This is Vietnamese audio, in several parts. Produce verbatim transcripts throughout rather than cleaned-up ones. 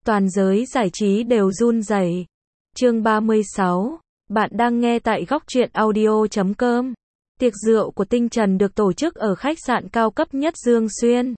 Toàn giới giải trí đều run rẩy. Chương ba mươi sáu. Bạn đang nghe tại góc truyện audio chấm com. Tiệc rượu của Tinh Trần được tổ chức ở khách sạn cao cấp nhất Dương Xuyên.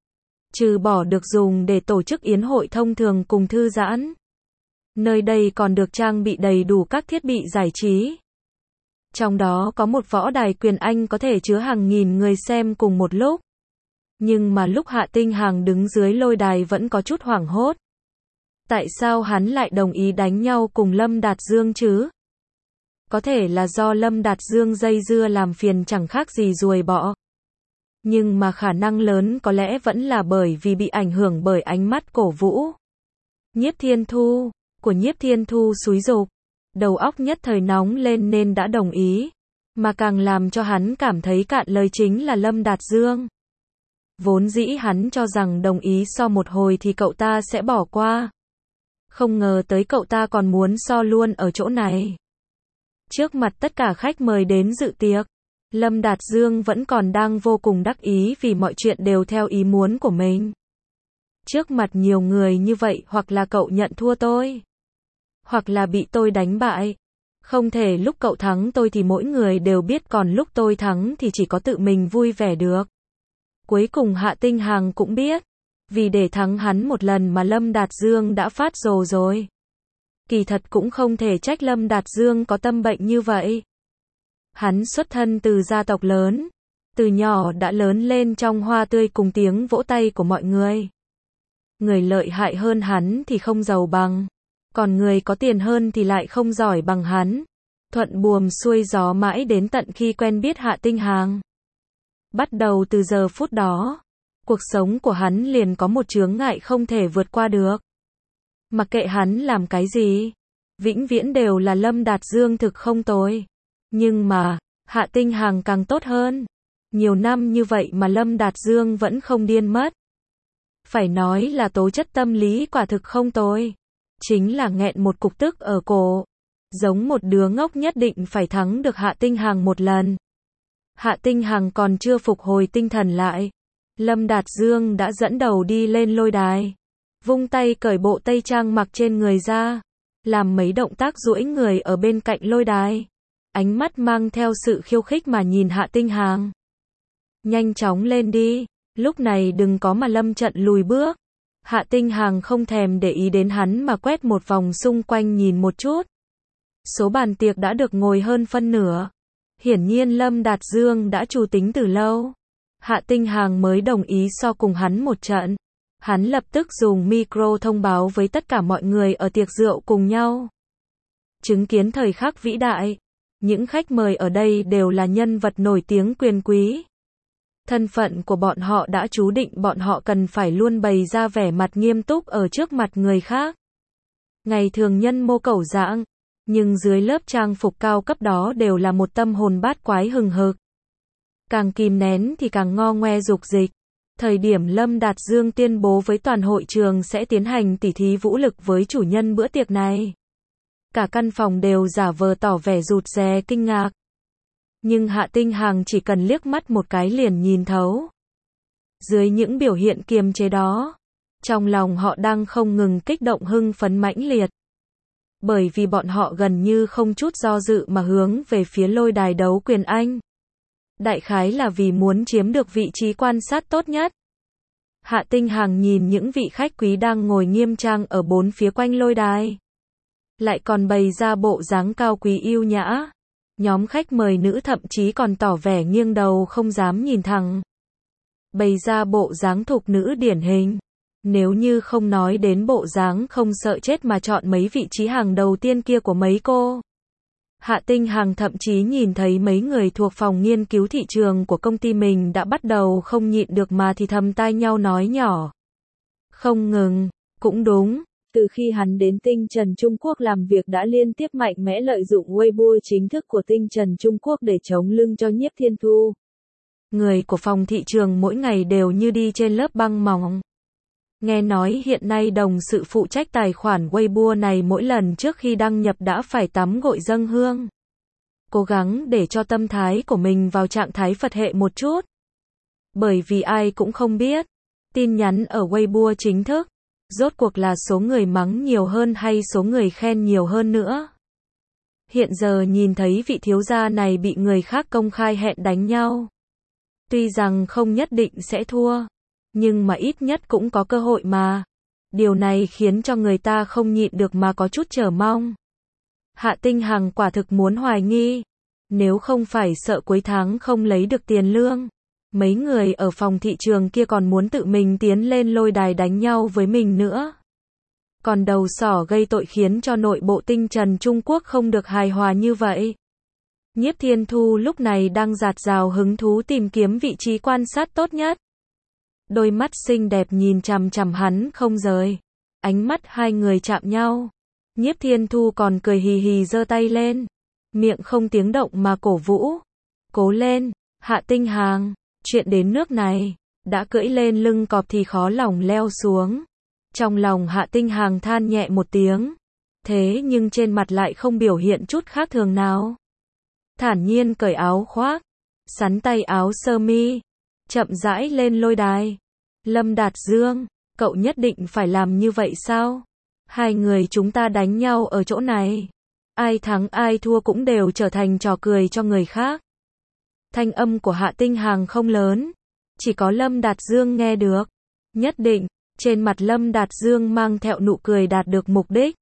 Trừ bỏ được dùng để tổ chức yến hội thông thường cùng thư giãn, nơi đây còn được trang bị đầy đủ các thiết bị giải trí. Trong đó có một võ đài quyền Anh có thể chứa hàng nghìn người xem cùng một lúc. Nhưng mà lúc Hạ Tinh Hằng đứng dưới lôi đài vẫn có chút hoảng hốt. Tại sao hắn lại đồng ý đánh nhau cùng Lâm Đạt Dương chứ? Có thể là do Lâm Đạt Dương dây dưa làm phiền chẳng khác gì ruồi bọ. Nhưng mà khả năng lớn có lẽ vẫn là bởi vì bị ảnh hưởng bởi ánh mắt cổ vũ. Nhiếp Thiên Thu, của Nhiếp Thiên Thu xúi giục. Đầu óc nhất thời nóng lên nên đã đồng ý. Mà càng làm cho hắn cảm thấy cạn lời chính là Lâm Đạt Dương. Vốn dĩ hắn cho rằng đồng ý so một hồi thì cậu ta sẽ bỏ qua. Không ngờ tới cậu ta còn muốn so luôn ở chỗ này. Trước mặt tất cả khách mời đến dự tiệc, Lâm Đạt Dương vẫn còn đang vô cùng đắc ý vì mọi chuyện đều theo ý muốn của mình. Trước mặt nhiều người như vậy, hoặc là cậu nhận thua tôi, hoặc là bị tôi đánh bại. Không thể lúc cậu thắng tôi thì mỗi người đều biết, còn lúc tôi thắng thì chỉ có tự mình vui vẻ được. Cuối cùng Hạ Tinh Hằng cũng biết, vì để thắng hắn một lần mà Lâm Đạt Dương đã phát rồ rồi. Kỳ thật cũng không thể trách Lâm Đạt Dương có tâm bệnh như vậy. Hắn xuất thân từ gia tộc lớn, từ nhỏ đã lớn lên trong hoa tươi cùng tiếng vỗ tay của mọi người. Người lợi hại hơn hắn thì không giàu bằng, còn người có tiền hơn thì lại không giỏi bằng hắn. Thuận buồm xuôi gió mãi đến tận khi quen biết Hạ Tinh Hằng. Bắt đầu từ giờ phút đó, cuộc sống của hắn liền có một chướng ngại không thể vượt qua được. Mặc kệ hắn làm cái gì, vĩnh viễn đều là Lâm Đạt Dương thực không tồi. Nhưng mà, Hạ Tinh Hằng càng tốt hơn. Nhiều năm như vậy mà Lâm Đạt Dương vẫn không điên mất. Phải nói là tố chất tâm lý quả thực không tồi. Chính là nghẹn một cục tức ở cổ. Giống một đứa ngốc nhất định phải thắng được Hạ Tinh Hằng một lần. Hạ Tinh Hằng còn chưa phục hồi tinh thần lại. Lâm Đạt Dương đã dẫn đầu đi lên lôi đài. Vung tay cởi bộ tây trang mặc trên người ra. Làm mấy động tác duỗi người ở bên cạnh lôi đài. Ánh mắt mang theo sự khiêu khích mà nhìn Hạ Tinh Hằng. Nhanh chóng lên đi. Lúc này đừng có mà lâm trận lùi bước. Hạ Tinh Hằng không thèm để ý đến hắn mà quét một vòng xung quanh nhìn một chút. Số bàn tiệc đã được ngồi hơn phân nửa. Hiển nhiên Lâm Đạt Dương đã chủ tính từ lâu. Hạ Tinh Hằng mới đồng ý so cùng hắn một trận. Hắn lập tức dùng micro thông báo với tất cả mọi người ở tiệc rượu cùng nhau. Chứng kiến thời khắc vĩ đại. Những khách mời ở đây đều là nhân vật nổi tiếng quyền quý. Thân phận của bọn họ đã chú định bọn họ cần phải luôn bày ra vẻ mặt nghiêm túc ở trước mặt người khác. Ngày thường nhân mô cẩu dạng, nhưng dưới lớp trang phục cao cấp đó đều là một tâm hồn bát quái hừng hực. Càng kìm nén thì càng ngo ngoe dục dịch. Thời điểm Lâm Đạt Dương tuyên bố với toàn hội trường sẽ tiến hành tỉ thí vũ lực với chủ nhân bữa tiệc này. Cả căn phòng đều giả vờ tỏ vẻ rụt rè kinh ngạc. Nhưng Hạ Tinh Hằng chỉ cần liếc mắt một cái liền nhìn thấu. Dưới những biểu hiện kiềm chế đó, trong lòng họ đang không ngừng kích động hưng phấn mãnh liệt. Bởi vì bọn họ gần như không chút do dự mà hướng về phía lôi đài đấu quyền Anh. Đại khái là vì muốn chiếm được vị trí quan sát tốt nhất. Hạ Tinh Hằng nhìn những vị khách quý đang ngồi nghiêm trang ở bốn phía quanh lôi đài. Lại còn bày ra bộ dáng cao quý yêu nhã. Nhóm khách mời nữ thậm chí còn tỏ vẻ nghiêng đầu không dám nhìn thẳng. Bày ra bộ dáng thục nữ điển hình. Nếu như không nói đến bộ dáng không sợ chết mà chọn mấy vị trí hàng đầu tiên kia của mấy cô. Hạ Tinh Hằng thậm chí nhìn thấy mấy người thuộc phòng nghiên cứu thị trường của công ty mình đã bắt đầu không nhịn được mà thì thầm tai nhau nói nhỏ. Không ngừng, cũng đúng. Từ khi hắn đến Tinh Trần Trung Quốc làm việc đã liên tiếp mạnh mẽ lợi dụng Weibo chính thức của Tinh Trần Trung Quốc để chống lưng cho Nhiếp Thiên Thu. Người của phòng thị trường mỗi ngày đều như đi trên lớp băng mỏng. Nghe nói hiện nay đồng sự phụ trách tài khoản Weibo này mỗi lần trước khi đăng nhập đã phải tắm gội dâng hương. Cố gắng để cho tâm thái của mình vào trạng thái Phật hệ một chút. Bởi vì ai cũng không biết, tin nhắn ở Weibo chính thức Rốt cuộc là số người mắng nhiều hơn hay số người khen nhiều hơn nữa? Hiện giờ nhìn thấy vị thiếu gia này bị người khác công khai hẹn đánh nhau. Tuy rằng không nhất định sẽ thua, nhưng mà ít nhất cũng có cơ hội mà. Điều này khiến cho người ta không nhịn được mà có chút chờ mong. Hạ Tinh Hằng quả thực muốn hoài nghi. Nếu không phải sợ cuối tháng không lấy được tiền lương, mấy người ở phòng thị trường kia còn muốn tự mình tiến lên lôi đài đánh nhau với mình nữa. Còn đầu sỏ gây tội khiến cho nội bộ Tinh Trần Trung Quốc không được hài hòa như vậy. Nhiếp Thiên Thu lúc này đang dạt dào hứng thú tìm kiếm vị trí quan sát tốt nhất. Đôi mắt xinh đẹp nhìn chằm chằm hắn không rời. Ánh mắt hai người chạm nhau. Nhiếp Thiên Thu còn cười hì hì giơ tay lên. Miệng không tiếng động mà cổ vũ. Cố lên, Hạ Tinh Hằng, chuyện đến nước này, đã cưỡi lên lưng cọp thì khó lòng leo xuống. Trong lòng Hạ Tinh Hằng than nhẹ một tiếng. Thế nhưng trên mặt lại không biểu hiện chút khác thường nào. Thản nhiên cởi áo khoác, sắn tay áo sơ mi, chậm rãi lên lôi đài. Lâm Đạt Dương, cậu nhất định phải làm như vậy sao? Hai người chúng ta đánh nhau ở chỗ này. Ai thắng ai thua cũng đều trở thành trò cười cho người khác. Thanh âm của Hạ Tinh Hằng không lớn, chỉ có Lâm Đạt Dương nghe được. Nhất định, trên mặt Lâm Đạt Dương mang theo nụ cười đạt được mục đích.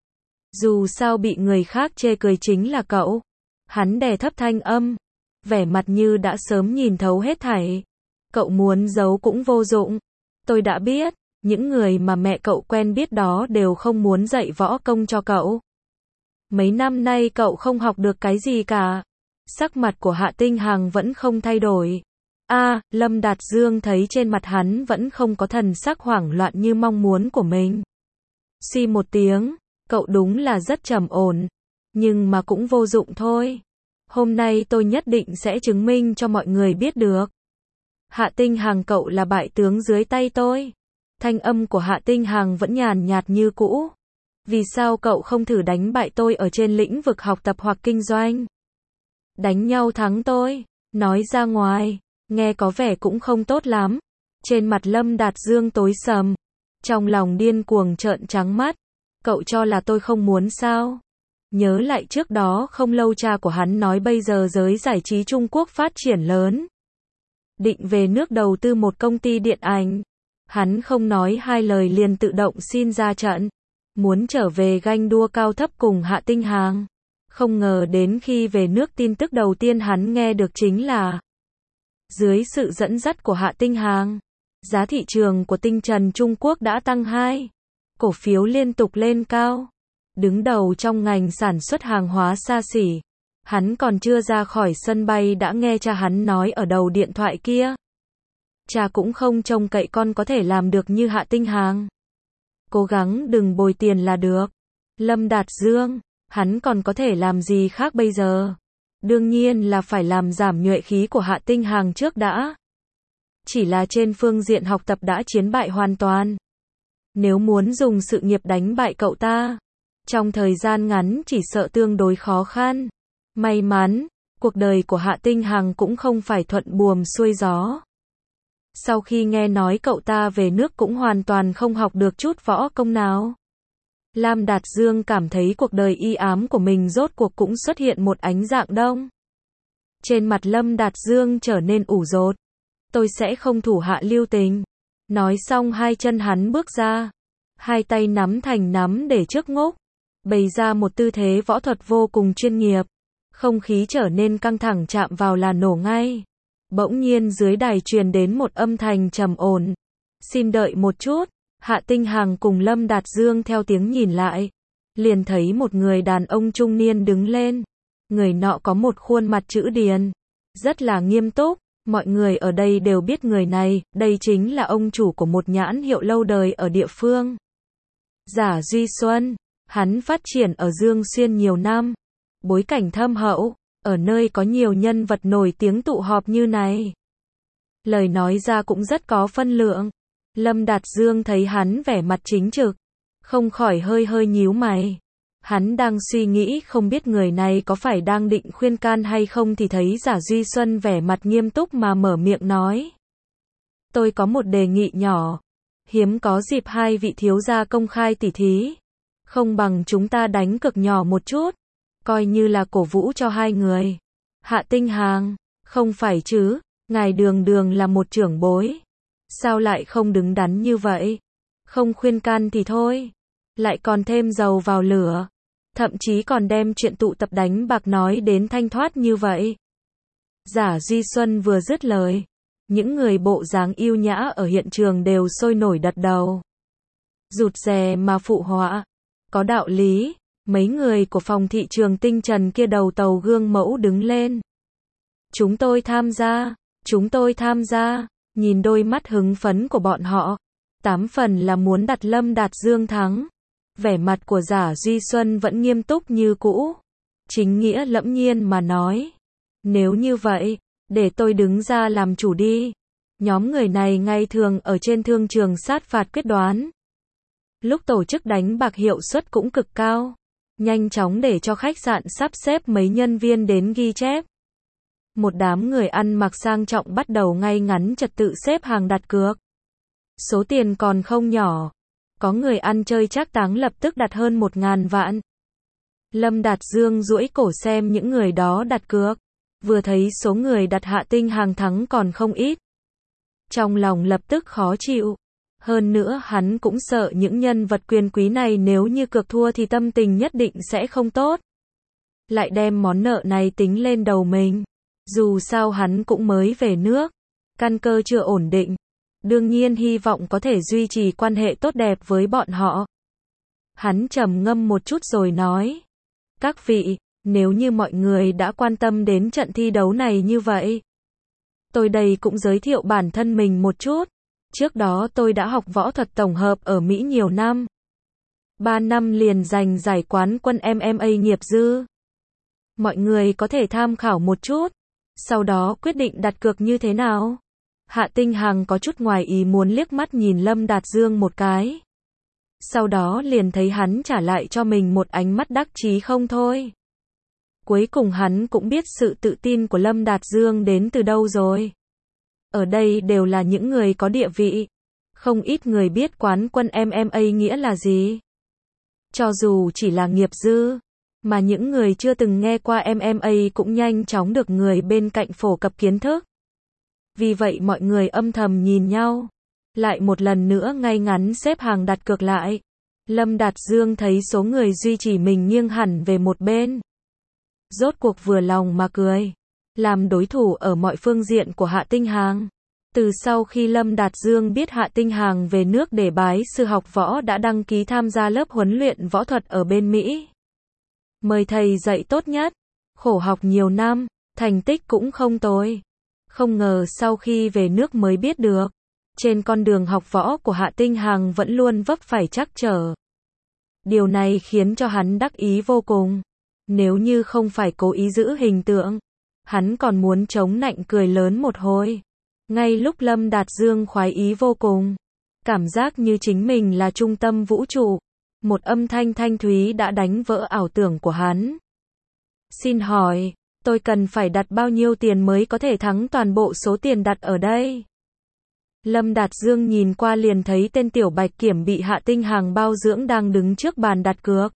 Dù sao bị người khác chê cười chính là cậu. Hắn đè thấp thanh âm, vẻ mặt như đã sớm nhìn thấu hết thảy. Cậu muốn giấu cũng vô dụng. Tôi đã biết, những người mà mẹ cậu quen biết đó đều không muốn dạy võ công cho cậu. Mấy năm nay cậu không học được cái gì cả. Sắc mặt của Hạ Tinh Hằng vẫn không thay đổi. A, à, Lâm Đạt Dương thấy trên mặt hắn vẫn không có thần sắc hoảng loạn như mong muốn của mình. Xì một tiếng, cậu đúng là rất trầm ổn. Nhưng mà cũng vô dụng thôi. Hôm nay tôi nhất định sẽ chứng minh cho mọi người biết được. Hạ Tinh Hằng, cậu là bại tướng dưới tay tôi. Thanh âm của Hạ Tinh Hằng vẫn nhàn nhạt như cũ. Vì sao cậu không thử đánh bại tôi ở trên lĩnh vực học tập hoặc kinh doanh? Đánh nhau thắng tôi, nói ra ngoài, nghe có vẻ cũng không tốt lắm. Trên mặt Lâm Đạt Dương tối sầm, trong lòng điên cuồng trợn trắng mắt. Cậu cho là tôi không muốn sao? Nhớ lại trước đó không lâu cha của hắn nói bây giờ giới giải trí Trung Quốc phát triển lớn. Định về nước đầu tư một công ty điện ảnh. Hắn không nói hai lời liền tự động xin ra trận. Muốn trở về ganh đua cao thấp cùng Hạ Tinh Hằng. Không ngờ đến khi về nước tin tức đầu tiên hắn nghe được chính là dưới sự dẫn dắt của Hạ Tinh Hằng, giá thị trường của Tinh Trần Trung Quốc đã tăng hai. Cổ phiếu liên tục lên cao. Đứng đầu trong ngành sản xuất hàng hóa xa xỉ. Hắn còn chưa ra khỏi sân bay đã nghe cha hắn nói ở đầu điện thoại kia. Cha cũng không trông cậy con có thể làm được như Hạ Tinh Hằng. Cố gắng đừng bồi tiền là được. Lâm Đạt Dương, hắn còn có thể làm gì khác bây giờ? Đương nhiên là phải làm giảm nhuệ khí của Hạ Tinh Hằng trước đã. Chỉ là trên phương diện học tập đã chiến bại hoàn toàn. Nếu muốn dùng sự nghiệp đánh bại cậu ta, trong thời gian ngắn chỉ sợ tương đối khó khăn. May mắn, cuộc đời của Hạ Tinh Hằng cũng không phải thuận buồm xuôi gió. Sau khi nghe nói cậu ta về nước cũng hoàn toàn không học được chút võ công nào. Lam Đạt Dương cảm thấy cuộc đời y ám của mình rốt cuộc cũng xuất hiện một ánh dạng đông. Trên mặt Lâm Đạt Dương trở nên ủ rột. Tôi sẽ không thủ hạ lưu tình. Nói xong hai chân hắn bước ra. Hai tay nắm thành nắm để trước ngốc. Bày ra một tư thế võ thuật vô cùng chuyên nghiệp. Không khí trở nên căng thẳng chạm vào là nổ ngay. Bỗng nhiên dưới đài truyền đến một âm thanh trầm ổn. Xin đợi một chút. Hạ Tinh Hằng cùng Lâm Đạt Dương theo tiếng nhìn lại. Liền thấy một người đàn ông trung niên đứng lên. Người nọ có một khuôn mặt chữ điền. Rất là nghiêm túc. Mọi người ở đây đều biết người này. Đây chính là ông chủ của một nhãn hiệu lâu đời ở địa phương. Giả Duy Xuân. Hắn phát triển ở Dương Xuyên nhiều năm. Bối cảnh thâm hậu. Ở nơi có nhiều nhân vật nổi tiếng tụ họp như này. Lời nói ra cũng rất có phân lượng. Lâm Đạt Dương thấy hắn vẻ mặt chính trực. Không khỏi hơi hơi nhíu mày. Hắn đang suy nghĩ không biết người này có phải đang định khuyên can hay không thì thấy Giả Duy Xuân vẻ mặt nghiêm túc mà mở miệng nói. Tôi có một đề nghị nhỏ. Hiếm có dịp hai vị thiếu gia công khai tỉ thí. Không bằng chúng ta đánh cược nhỏ một chút. Coi như là cổ vũ cho hai người. Hạ Tinh Hằng, không phải chứ, ngài đường đường là một trưởng bối. Sao lại không đứng đắn như vậy? Không khuyên can thì thôi. Lại còn thêm dầu vào lửa. Thậm chí còn đem chuyện tụ tập đánh bạc nói đến thanh thoát như vậy. Giả Duy Xuân vừa dứt lời. Những người bộ dáng yêu nhã ở hiện trường đều sôi nổi đặt đầu. Rụt rè mà phụ họa. Có đạo lý. Mấy người của phòng thị trường Tinh Trần kia đầu tàu gương mẫu đứng lên. Chúng tôi tham gia. Chúng tôi tham gia. Nhìn đôi mắt hứng phấn của bọn họ. Tám phần là muốn đặt Lâm Đạt Dương thắng. Vẻ mặt của Giả Duy Xuân vẫn nghiêm túc như cũ. Chính nghĩa lẫm nhiên mà nói. Nếu như vậy, để tôi đứng ra làm chủ đi. Nhóm người này ngày thường ở trên thương trường sát phạt quyết đoán. Lúc tổ chức đánh bạc hiệu suất cũng cực cao. Nhanh chóng để cho khách sạn sắp xếp mấy nhân viên đến ghi chép. Một đám người ăn mặc sang trọng bắt đầu ngay ngắn trật tự xếp hàng đặt cược. Số tiền còn không nhỏ. Có người ăn chơi trác táng lập tức đặt hơn một ngàn vạn. Lâm Đạt Dương duỗi cổ xem những người đó đặt cược. Vừa thấy số người đặt Hạ Tinh Hằng thắng còn không ít. Trong lòng lập tức khó chịu. Hơn nữa hắn cũng sợ những nhân vật quyền quý này nếu như cược thua thì tâm tình nhất định sẽ không tốt. Lại đem món nợ này tính lên đầu mình. Dù sao hắn cũng mới về nước. Căn cơ chưa ổn định. Đương nhiên hy vọng có thể duy trì quan hệ tốt đẹp với bọn họ. Hắn trầm ngâm một chút rồi nói. Các vị, nếu như mọi người đã quan tâm đến trận thi đấu này như vậy. Tôi đây cũng giới thiệu bản thân mình một chút. Trước đó tôi đã học võ thuật tổng hợp ở Mỹ nhiều năm. Ba năm liền giành giải quán quân em em a nghiệp dư. Mọi người có thể tham khảo một chút. Sau đó quyết định đặt cược như thế nào. Hạ Tinh Hằng có chút ngoài ý muốn liếc mắt nhìn Lâm Đạt Dương một cái. Sau đó liền thấy hắn trả lại cho mình một ánh mắt đắc chí không thôi. Cuối cùng hắn cũng biết sự tự tin của Lâm Đạt Dương đến từ đâu rồi. Ở đây đều là những người có địa vị. Không ít người biết quán quân em em a nghĩa là gì. Cho dù chỉ là nghiệp dư, mà những người chưa từng nghe qua em em a cũng nhanh chóng được người bên cạnh phổ cập kiến thức. Vì vậy mọi người âm thầm nhìn nhau. Lại một lần nữa ngay ngắn xếp hàng đặt cược lại. Lâm Đạt Dương thấy số người duy trì mình nghiêng hẳn về một bên. Rốt cuộc vừa lòng mà cười. Làm đối thủ ở mọi phương diện của Hạ Tinh Hằng. Từ sau khi Lâm Đạt Dương biết Hạ Tinh Hằng về nước để bái sư học võ đã đăng ký tham gia lớp huấn luyện võ thuật ở bên Mỹ. Mời thầy dạy tốt nhất. Khổ học nhiều năm, thành tích cũng không tồi. Không ngờ sau khi về nước mới biết được. Trên con đường học võ của Hạ Tinh Hằng vẫn luôn vấp phải trắc trở. Điều này khiến cho hắn đắc ý vô cùng. Nếu như không phải cố ý giữ hình tượng, hắn còn muốn chống nạnh cười lớn một hồi. Ngay lúc Lâm Đạt Dương khoái ý vô cùng, cảm giác như chính mình là trung tâm vũ trụ, một âm thanh thanh thúy đã đánh vỡ ảo tưởng của hắn. Xin hỏi, tôi cần phải đặt bao nhiêu tiền mới có thể thắng toàn bộ số tiền đặt ở đây? Lâm Đạt Dương nhìn qua liền thấy tên tiểu bạch kiểm bị Hạ Tinh Hằng bao dưỡng đang đứng trước bàn đặt cược.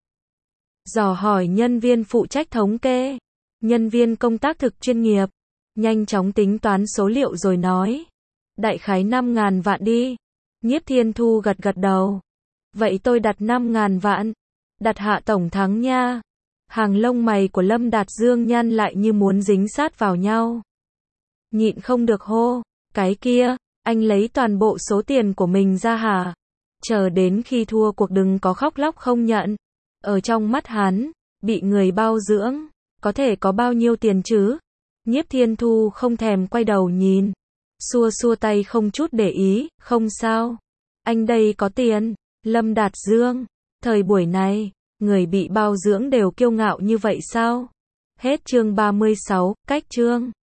Dò hỏi nhân viên phụ trách thống kê. Nhân viên công tác thực chuyên nghiệp. Nhanh chóng tính toán số liệu rồi nói. Đại khái năm ngàn vạn đi. Nhiếp Thiên Thu gật gật đầu. Vậy tôi đặt năm ngàn vạn. Đặt Hạ tổng thắng nha. Hàng lông mày của Lâm Đạt Dương nhăn lại như muốn dính sát vào nhau. Nhịn không được hô. Cái kia, anh lấy toàn bộ số tiền của mình ra hả? Chờ đến khi thua cuộc đừng có khóc lóc không nhận. Ở trong mắt hắn, bị người bao dưỡng, có thể có bao nhiêu tiền chứ? Nhiếp Thiên Thu không thèm quay đầu nhìn. Xua xua tay không chút để ý, không sao. Anh đây có tiền. Lâm Đạt Dương. Thời buổi này, người bị bao dưỡng đều kiêu ngạo như vậy sao? Hết chương ba mươi sáu, cách chương.